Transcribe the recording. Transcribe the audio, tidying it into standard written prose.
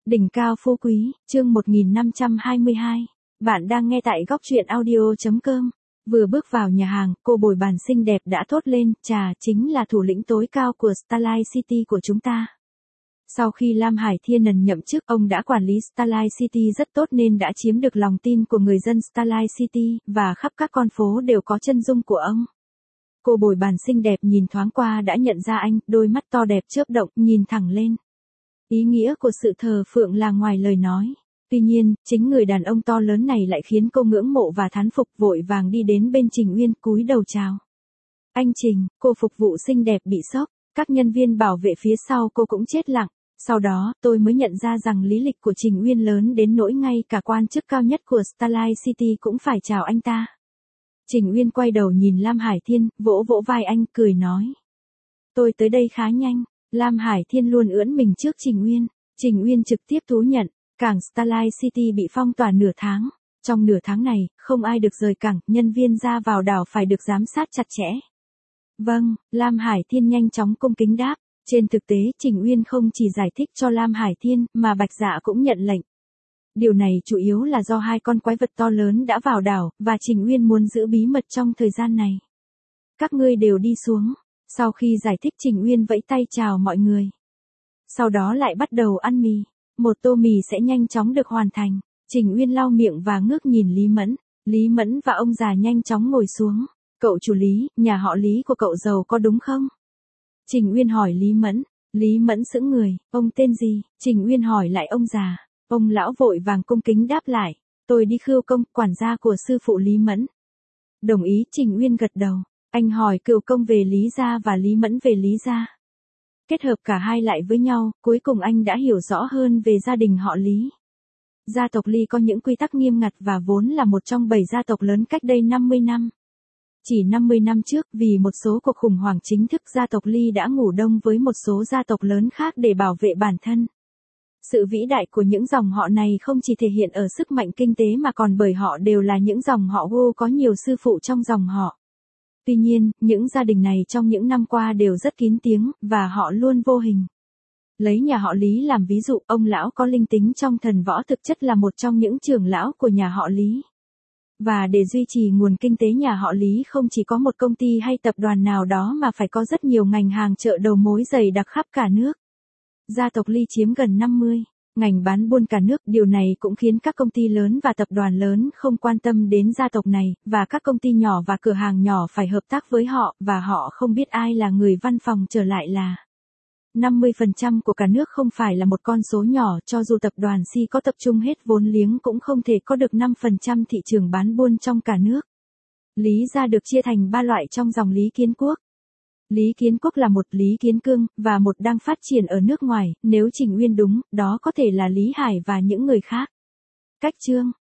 Đỉnh cao phú quý, chương 1522. Bạn đang nghe tại góc truyện audio.com. Vừa bước vào nhà hàng, cô bồi bàn xinh đẹp đã thốt lên, chà, chính là thủ lĩnh tối cao của Starlight City của chúng ta. Sau khi Lam Hải Thiên nhậm chức, ông đã quản lý Starlight City rất tốt nên đã chiếm được lòng tin của người dân Starlight City, và khắp các con phố đều có chân dung của ông. Cô bồi bàn xinh đẹp nhìn thoáng qua đã nhận ra anh, đôi mắt to đẹp chớp động, nhìn thẳng lên. Ý nghĩa của sự thờ phượng là ngoài lời nói. Tuy nhiên, chính người đàn ông to lớn này lại khiến cô ngưỡng mộ và thán phục, vội vàng đi đến bên Trình Uyên cúi đầu chào. Anh Trình, cô phục vụ xinh đẹp bị sốc, các nhân viên bảo vệ phía sau cô cũng chết lặng. Sau đó, tôi mới nhận ra rằng lý lịch của Trình Uyên lớn đến nỗi ngay cả quan chức cao nhất của Starlight City cũng phải chào anh ta. Trình Uyên quay đầu nhìn Lam Hải Thiên, vỗ vỗ vai anh, cười nói. Tôi tới đây khá nhanh. Lam Hải Thiên luôn ưỡn mình trước Trình Uyên. Trình Uyên trực tiếp thú nhận, cảng Starlight City bị phong tỏa nửa tháng. Trong nửa tháng này, không ai được rời cảng, nhân viên ra vào đảo phải được giám sát chặt chẽ. Vâng, Lam Hải Thiên nhanh chóng cung kính đáp. Trên thực tế, Trình Uyên không chỉ giải thích cho Lam Hải Thiên, mà Bạch Dạ cũng nhận lệnh. Điều này chủ yếu là do hai con quái vật to lớn đã vào đảo, và Trình Uyên muốn giữ bí mật trong thời gian này. Các ngươi đều đi xuống. Sau khi giải thích, Trình Uyên vẫy tay chào mọi người. Sau đó lại bắt đầu ăn mì. Một tô mì sẽ nhanh chóng được hoàn thành. Trình Uyên lau miệng và ngước nhìn Lý Mẫn. Lý Mẫn và ông già nhanh chóng ngồi xuống. Cậu chủ Lý, nhà họ Lý của cậu giàu có đúng không? Trình Uyên hỏi Lý Mẫn. Lý Mẫn sững người. Ông tên gì? Trình Uyên hỏi lại ông già. Ông lão vội vàng cung kính đáp lại. Tôi đi khưu công, quản gia của sư phụ Lý Mẫn. Đồng ý, Trình Uyên gật đầu. Anh hỏi cựu công về Lý gia và Lý Mẫn về Lý gia. Kết hợp cả hai lại với nhau, cuối cùng anh đã hiểu rõ hơn về gia đình họ Lý. Gia tộc Lý có những quy tắc nghiêm ngặt và vốn là một trong 7 gia tộc lớn cách đây 50 năm. Chỉ 50 năm trước, vì một số cuộc khủng hoảng chính thức, gia tộc Lý đã ngủ đông với một số gia tộc lớn khác để bảo vệ bản thân. Sự vĩ đại của những dòng họ này không chỉ thể hiện ở sức mạnh kinh tế mà còn bởi họ đều là những dòng họ Wu có nhiều sư phụ trong dòng họ. Tuy nhiên, những gia đình này trong những năm qua đều rất kín tiếng, và họ luôn vô hình. Lấy nhà họ Lý làm ví dụ, ông lão có linh tính trong thần võ thực chất là một trong những trưởng lão của nhà họ Lý. Và để duy trì nguồn kinh tế nhà họ Lý không chỉ có một công ty hay tập đoàn nào đó mà phải có rất nhiều ngành hàng chợ đầu mối dày đặc khắp cả nước. Gia tộc Lý chiếm gần 50. Ngành bán buôn cả nước, điều này cũng khiến các công ty lớn và tập đoàn lớn không quan tâm đến gia tộc này, và các công ty nhỏ và cửa hàng nhỏ phải hợp tác với họ, và họ không biết ai là người văn phòng trở lại là 50% của cả nước không phải là một con số nhỏ, cho dù tập đoàn Si có tập trung hết vốn liếng cũng không thể có được 5% thị trường bán buôn trong cả nước. Lý gia được chia thành 3 loại trong dòng Lý Kiến Quốc. Lý Kiến Quốc là một Lý Kiến Cương, và một đang phát triển ở nước ngoài, nếu Trình Uyên đúng, đó có thể là Lý Hải và những người khác. Cách chương,